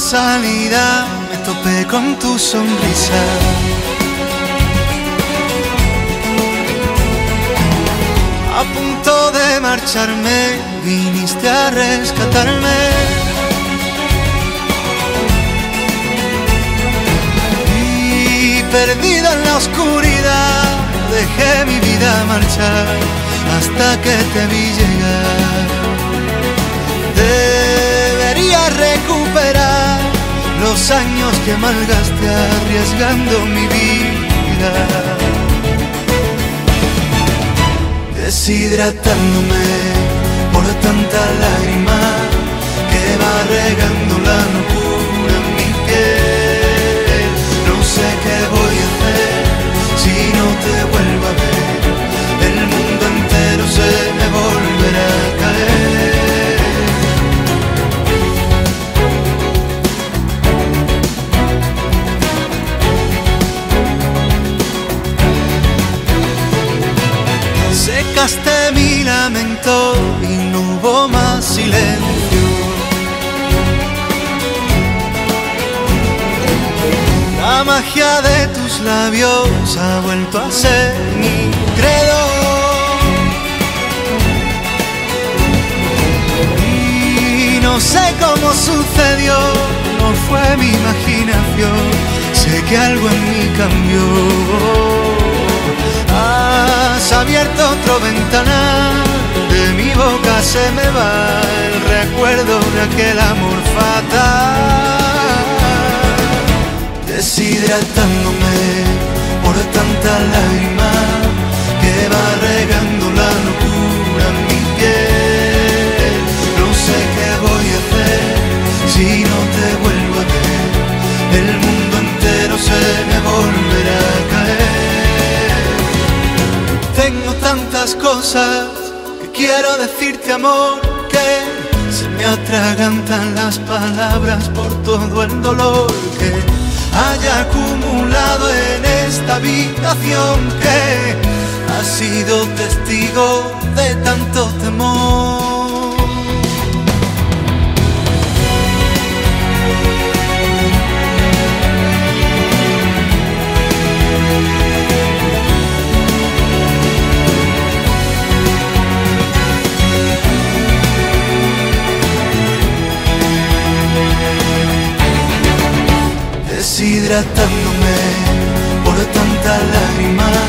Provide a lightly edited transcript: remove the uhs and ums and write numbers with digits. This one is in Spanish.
casualidad me topé con tu sonrisa. A punto de marcharme, viniste a rescatarme. Y perdido en la oscuridad, dejé mi vida marchar hasta que te vi llegar. Debería recuperar los años que malgasté arriesgando mi vida, deshidratándome por tanta lágrima que va regando la locura en mi piel. No sé qué voy a hacer si no te vuelvo a ver. El mundo entero se me volverá a caer. Secaste mi lamento y no hubo más silencio. La magia de tus labios ha vuelto a ser mi credo. Y no sé cómo sucedió, no fue mi imaginación. Sé que algo en mí cambió. Has abierto otro ventanal, de mi boca se me va el recuerdo de aquel amor fatal. Deshidratándome por tanta lágrima que va regando la locura en mi piel. No sé qué voy a hacer si no te vuelvo a ver. El mundo entero se me volverá a caer. Tengo tantas cosas que quiero decirte, amor, que se me atragantan las palabras por todo el dolor que haya acumulado en esta habitación, que ha sido testigo de tanto temor. Deshidratándome por tanta lágrima